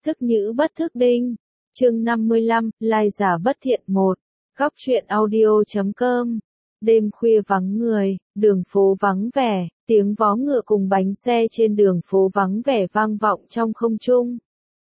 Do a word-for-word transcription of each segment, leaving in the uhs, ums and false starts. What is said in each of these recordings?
Thức nhữ bất thức đinh. Chương năm mươi lăm, lai giả bất thiện một. Góc truyện audio chấm com. Đêm khuya vắng người, đường phố vắng vẻ, tiếng vó ngựa cùng bánh xe trên đường phố vắng vẻ vang vọng trong không trung.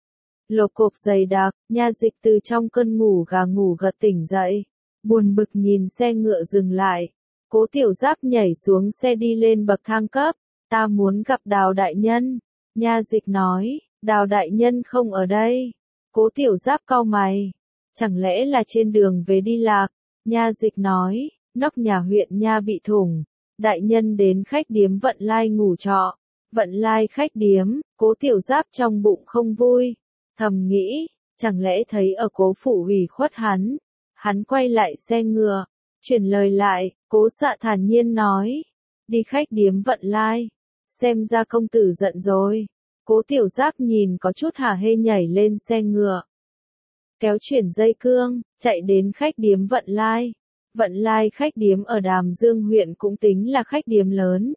Lộp cộp dày đặc, Nha Dịch từ trong cơn ngủ gà ngủ gật tỉnh dậy. Buồn bực nhìn xe ngựa dừng lại. Cố Tiểu Giáp nhảy xuống xe đi lên bậc thang cấp. Ta muốn gặp Đào đại nhân. Nha Dịch nói, Đào đại nhân không ở đây. Cố Tiểu Giáp cau mày. Chẳng lẽ là trên đường về đi lạc? Nha Dịch nói, nóc nhà huyện Nha bị thủng. Đại nhân đến khách điếm Vận Lai ngủ trọ. Vận Lai khách điếm, Cố Tiểu Giáp trong bụng không vui. Thầm nghĩ, chẳng lẽ thấy ở Cố phủ ủy khuất hắn. Hắn quay lại xe ngựa, chuyển lời lại, Cố Xạ thản nhiên nói. Đi khách điếm Vận Lai. Xem ra công tử giận rồi. Cố Tiểu Giáp nhìn có chút hả hê nhảy lên xe ngựa. Kéo chuyển dây cương, chạy đến khách điếm Vận Lai. Vận Lai khách điếm ở Đàm Dương huyện cũng tính là khách điếm lớn.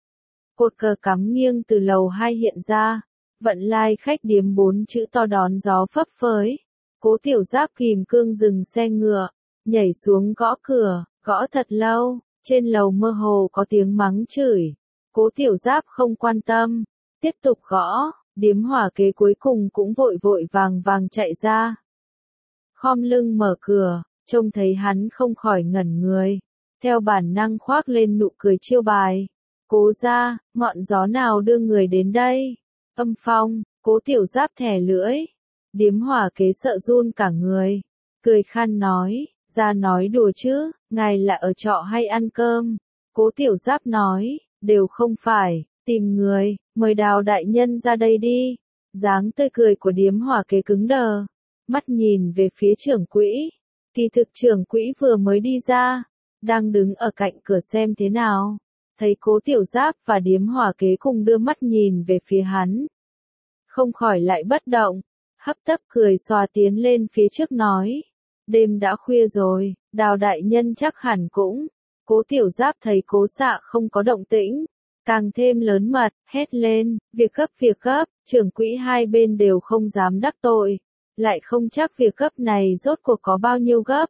Cột cờ cắm nghiêng từ lầu hai hiện ra. Vận Lai khách điếm bốn chữ to đón gió phấp phới. Cố Tiểu Giáp kìm cương dừng xe ngựa, nhảy xuống gõ cửa, gõ thật lâu, trên lầu mơ hồ có tiếng mắng chửi. Cố Tiểu Giáp không quan tâm, tiếp tục gõ, điếm hỏa kế cuối cùng cũng vội vội vàng vàng chạy ra. Khom lưng mở cửa, trông thấy hắn không khỏi ngẩn người, theo bản năng khoác lên nụ cười chiêu bài. Cố gia, ngọn gió nào đưa người đến đây? Âm phong, Cố Tiểu Giáp thẻ lưỡi. Điếm hỏa kế sợ run cả người, cười khan nói, ra nói đùa chứ, ngài là ở trọ hay ăn cơm? Cố Tiểu Giáp nói, đều không phải, tìm người, mời Đào đại nhân ra đây đi. Dáng tươi cười của điếm hỏa kế cứng đờ, mắt nhìn về phía trưởng quỹ. Kỳ thực trưởng quỹ vừa mới đi ra, đang đứng ở cạnh cửa xem thế nào. Thấy Cố Tiểu Giáp và điếm hỏa kế cùng đưa mắt nhìn về phía hắn, không khỏi lại bất động. Hấp tấp cười xòa tiến lên phía trước nói. Đêm đã khuya rồi, Đào đại nhân chắc hẳn cũng. Cố Tiểu Giáp thấy Cố Xạ không có động tĩnh, càng thêm lớn mật, hét lên, việc gấp việc gấp, trưởng quỹ hai bên đều không dám đắc tội. Lại không chắc việc gấp này rốt cuộc có bao nhiêu gấp.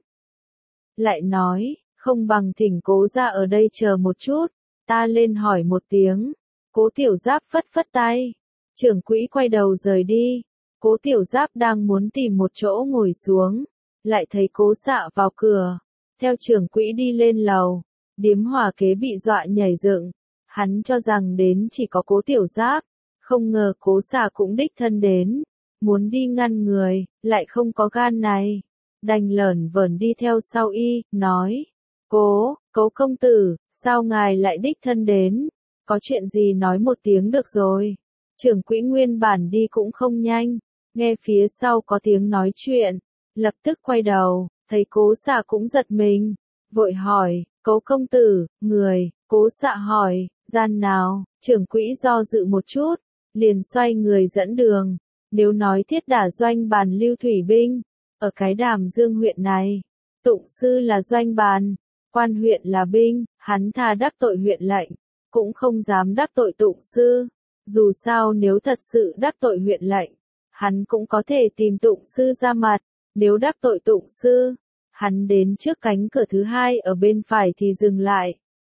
Lại nói, không bằng thỉnh Cố ra ở đây chờ một chút, ta lên hỏi một tiếng. Cố Tiểu Giáp phất phất tay. Trưởng quỹ quay đầu rời đi. Cố Tiểu Giáp đang muốn tìm một chỗ ngồi xuống, lại thấy Cố Xạ vào cửa, theo trưởng quỹ đi lên lầu. Điếm hỏa kế bị dọa nhảy dựng, hắn cho rằng đến chỉ có Cố Tiểu Giáp, không ngờ Cố Xạ cũng đích thân đến, muốn đi ngăn người, lại không có gan này, đành lởn vởn đi theo sau y, nói, Cố, Cố công tử, sao ngài lại đích thân đến, có chuyện gì nói một tiếng được rồi. Trưởng quỹ nguyên bản đi cũng không nhanh, nghe phía sau có tiếng nói chuyện, lập tức quay đầu, thấy Cố Xạ cũng giật mình, vội hỏi, Cố công tử, người, Cố Xạ hỏi, gian nào? Trưởng quỹ do dự một chút, liền xoay người dẫn đường. Nếu nói Thiết Đả doanh bàn lưu thủy binh, ở cái Đàm Dương huyện này, tụng sư là doanh bàn, quan huyện là binh, hắn thà đắc tội huyện lệnh, cũng không dám đắc tội tụng sư. Dù sao nếu thật sự đắc tội huyện lệnh, hắn cũng có thể tìm tụng sư ra mặt. Nếu đắc tội tụng sư, hắn đến trước cánh cửa thứ hai ở bên phải thì dừng lại.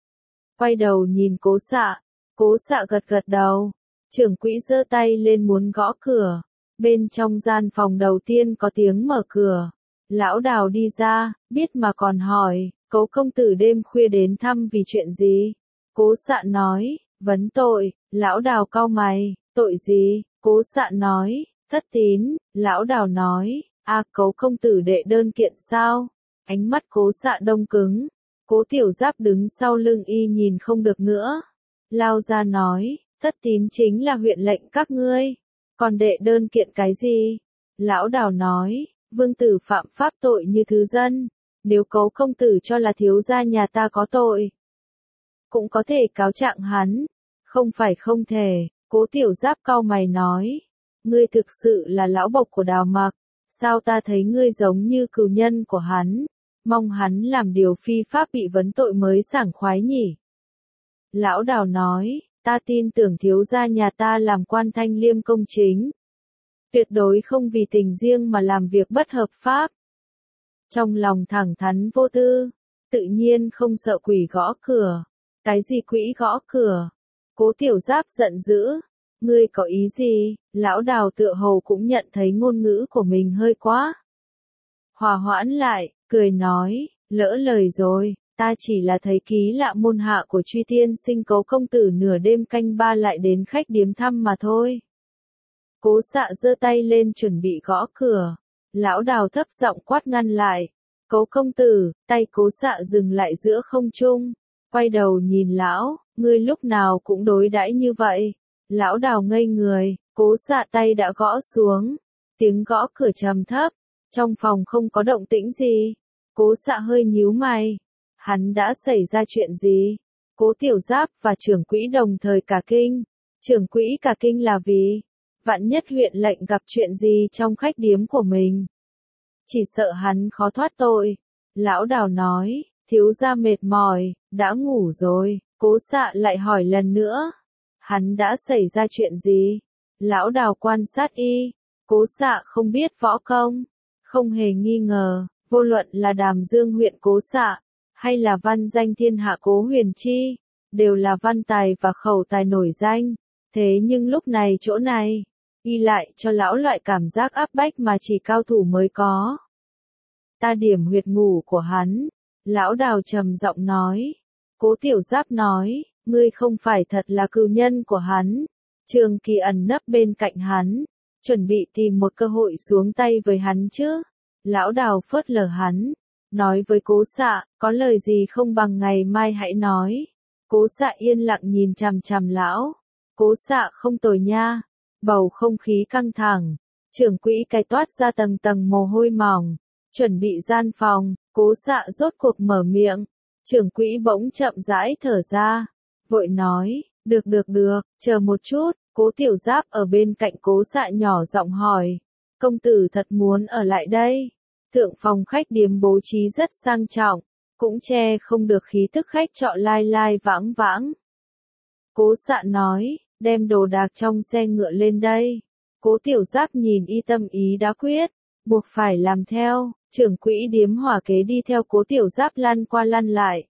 Quay đầu nhìn Cố Xạ, Cố Xạ gật gật đầu. Trưởng quỹ giơ tay lên muốn gõ cửa. Bên trong gian phòng đầu tiên có tiếng mở cửa. Lão Đào đi ra, biết mà còn hỏi, Cố công tử đêm khuya đến thăm vì chuyện gì? Cố Xạ nói, vấn tội. Lão Đào cau mày, tội gì? Cố Xạ nói, thất tín. Lão Đào nói, a Cố công tử đệ đơn kiện sao? Ánh mắt Cố Xạ đông cứng. Cố Tiểu Giáp đứng sau lưng y nhìn không được nữa, lao ra nói, thất tín chính là huyện lệnh các ngươi, còn đệ đơn kiện cái gì? Lão Đào nói, vương tử phạm pháp tội như thứ dân, nếu Cố công tử cho là thiếu gia nhà ta có tội, cũng có thể cáo trạng hắn, không phải không thể. Cố Tiểu Giáp cau mày nói, ngươi thực sự là lão bộc của Đào Mặc, sao ta thấy ngươi giống như cừu nhân của hắn, mong hắn làm điều phi pháp bị vấn tội mới sảng khoái nhỉ. Lão Đào nói, ta tin tưởng thiếu gia nhà ta làm quan thanh liêm công chính, tuyệt đối không vì tình riêng mà làm việc bất hợp pháp. Trong lòng thẳng thắn vô tư, tự nhiên không sợ quỷ gõ cửa. Cái gì quỷ gõ cửa? Cố Tiểu Giáp giận dữ. Ngươi có ý gì? Lão Đào tựa hồ cũng nhận thấy ngôn ngữ của mình hơi quá. Hòa hoãn lại, cười nói, lỡ lời rồi, ta chỉ là thấy ký lạ môn hạ của Truy Tiên Sinh Cố công tử nửa đêm canh ba lại đến khách điếm thăm mà thôi. Cố Xạ giơ tay lên chuẩn bị gõ cửa. Lão Đào thấp giọng quát ngăn lại. Cố công tử, tay Cố Xạ dừng lại giữa không trung. Quay đầu nhìn lão, ngươi lúc nào cũng đối đãi như vậy. Lão Đào ngây người, Cố Xạ tay đã gõ xuống. Tiếng gõ cửa trầm thấp. Trong phòng không có động tĩnh gì. Cố Xạ hơi nhíu mày. Hắn đã xảy ra chuyện gì? Cố Tiểu Giáp và trưởng quỹ đồng thời cả kinh. Trưởng quỹ cả kinh là vì vạn nhất huyện lệnh gặp chuyện gì trong khách điếm của mình. Chỉ sợ hắn khó thoát tội. Lão Đào nói, thiếu gia mệt mỏi, đã ngủ rồi. Cố Xạ lại hỏi lần nữa. Hắn đã xảy ra chuyện gì? Lão Đào quan sát y. Cố Xạ không biết võ công. Không hề nghi ngờ, vô luận là Đàm Dương huyện Cố Xạ, hay là văn danh thiên hạ Cố Huyền Chi, đều là văn tài và khẩu tài nổi danh. Thế nhưng lúc này chỗ này, y lại cho lão loại cảm giác áp bách mà chỉ cao thủ mới có. Ta điểm huyệt ngủ của hắn. Lão Đào trầm giọng nói. Cố Tiểu Giáp nói, ngươi không phải thật là cừu nhân của hắn. Trường Kỳ ẩn nấp bên cạnh hắn, chuẩn bị tìm một cơ hội xuống tay với hắn chứ. Lão Đào phớt lờ hắn, nói với Cố Xạ, có lời gì không bằng ngày mai hãy nói. Cố Xạ yên lặng nhìn chằm chằm lão. Cố Xạ không tồi nha. Bầu không khí căng thẳng. Trưởng quỹ cái toát ra tầng tầng mồ hôi mỏng. Chuẩn bị gian phòng, Cố Xạ rốt cuộc mở miệng. Trưởng quỹ bỗng chậm rãi thở ra. Vội nói, được được được, chờ một chút. Cố Tiểu Giáp ở bên cạnh Cố Xạ nhỏ giọng hỏi. Công tử thật muốn ở lại đây. Thượng phòng khách điếm bố trí rất sang trọng. Cũng che không được khí thức khách trọ lai lai vãng vãng. Cố Xạ nói, đem đồ đạc trong xe ngựa lên đây. Cố Tiểu Giáp nhìn y tâm ý đã quyết, buộc phải làm theo. Trưởng quỹ điếm hỏa kế đi theo Cố Tiểu Giáp lăn qua lăn lại.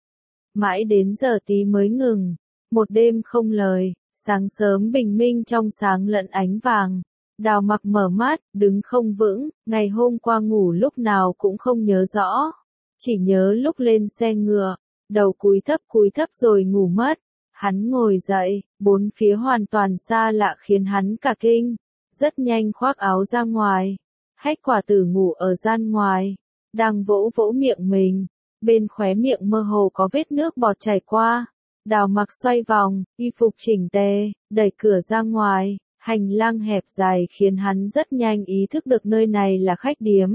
Mãi đến giờ tí mới ngừng. Một đêm không lời, sáng sớm bình minh trong sáng lẫn ánh vàng. Đào Mặc mở mắt, đứng không vững, ngày hôm qua ngủ lúc nào cũng không nhớ rõ. Chỉ nhớ lúc lên xe ngựa, đầu cúi thấp cúi thấp rồi ngủ mất. Hắn ngồi dậy, bốn phía hoàn toàn xa lạ khiến hắn cả kinh. Rất nhanh khoác áo ra ngoài. Hách Quả Tử ngủ ở gian ngoài, đang vỗ vỗ miệng mình. Bên khóe miệng mơ hồ có vết nước bọt chảy qua. Đào Mặc xoay vòng, y phục chỉnh tề, đẩy cửa ra ngoài. Hành lang hẹp dài khiến hắn rất nhanh ý thức được nơi này là khách điếm.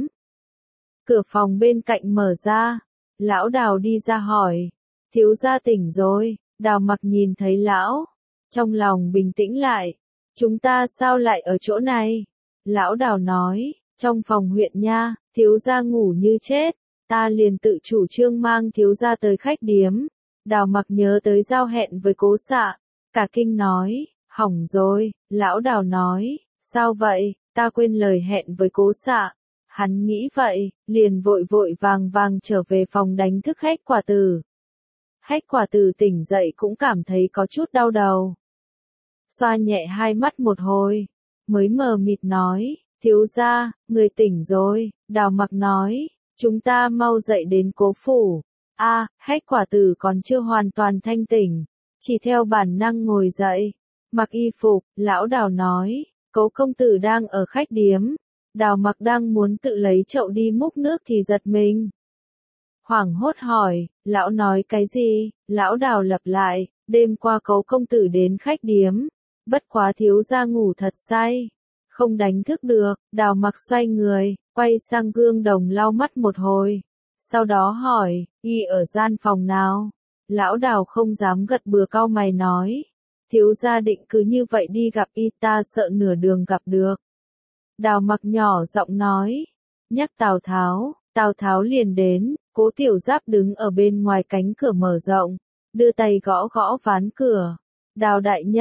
Cửa phòng bên cạnh mở ra. Lão Đào đi ra hỏi. Thiếu gia tỉnh rồi. Đào Mặc nhìn thấy lão. Trong lòng bình tĩnh lại. Chúng ta sao lại ở chỗ này? Lão Đào nói. Trong phòng huyện nha, thiếu gia ngủ như chết. Ta liền tự chủ trương mang thiếu gia tới khách điếm. Đào Mặc nhớ tới giao hẹn với Cố Xạ. Cả kinh nói. Hỏng rồi, lão Đào nói. Sao vậy, ta quên lời hẹn với Cố Xạ. Hắn nghĩ vậy, liền vội vội vàng vàng trở về phòng đánh thức Hách Quả Tử. Hách Quả Tử tỉnh dậy cũng cảm thấy có chút đau đầu. Xoa nhẹ hai mắt một hồi, mới mờ mịt nói, thiếu gia, người tỉnh rồi. Đào Mặc nói, chúng ta mau dậy đến Cố phủ. A, à, Hách Quả Tử còn chưa hoàn toàn thanh tỉnh, chỉ theo bản năng ngồi dậy, mặc y phục. Lão Đào nói, Cố công tử đang ở khách điếm. Đào Mặc đang muốn tự lấy chậu đi múc nước thì giật mình. Hoảng hốt hỏi, lão nói cái gì? Lão Đào lặp lại, đêm qua Cố công tử đến khách điếm. Bất quá thiếu gia ngủ thật say, không đánh thức được. Đào Mặc xoay người, quay sang gương đồng lau mắt một hồi. Sau đó hỏi, y ở gian phòng nào? Lão Đào không dám gật bừa cau mày nói. Thiếu gia định cứ như vậy đi gặp y, ta sợ nửa đường gặp được. Đào Mặc nhỏ giọng nói. Nhắc Tào Tháo, Tào Tháo liền đến. Cố Tiểu Giáp đứng ở bên ngoài cánh cửa mở rộng, đưa tay gõ gõ ván cửa. Đào đại nhân,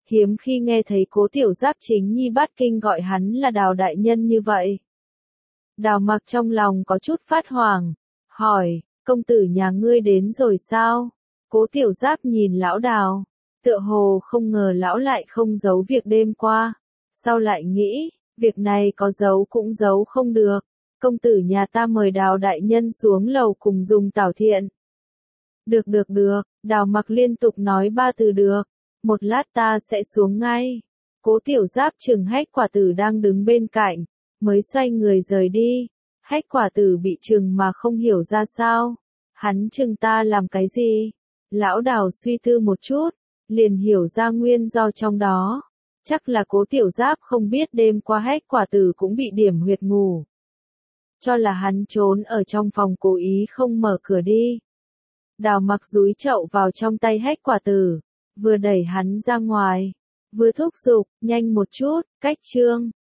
hiếm khi nghe thấy Cố Tiểu Giáp chính nhi bát kinh gọi hắn là Đào đại nhân như vậy. Đào Mặc trong lòng có chút phát hoảng, hỏi, công tử nhà ngươi đến rồi sao? Cố Tiểu Giáp nhìn lão Đào, tựa hồ không ngờ lão lại không giấu việc đêm qua, sau lại nghĩ, việc này có giấu cũng giấu không được, công tử nhà ta mời Đào đại nhân xuống lầu cùng dùng tảo thiện. Được được được, Đào Mặc liên tục nói ba từ được, một lát ta sẽ xuống ngay. Cố Tiểu Giáp chừng Hách Quả Tử đang đứng bên cạnh, mới xoay người rời đi. Hách Quả Tử bị chừng mà không hiểu ra sao, hắn chừng ta làm cái gì? Lão Đào suy tư một chút, liền hiểu ra nguyên do trong đó. Chắc là Cố Tiểu Giáp không biết đêm qua Hách Quả Tử cũng bị điểm huyệt ngủ. Cho là hắn trốn ở trong phòng cố ý không mở cửa đi. Đào Mặc dúi chậu vào trong tay Hách Quả Tử, vừa đẩy hắn ra ngoài, vừa thúc giục, nhanh một chút, cách chương.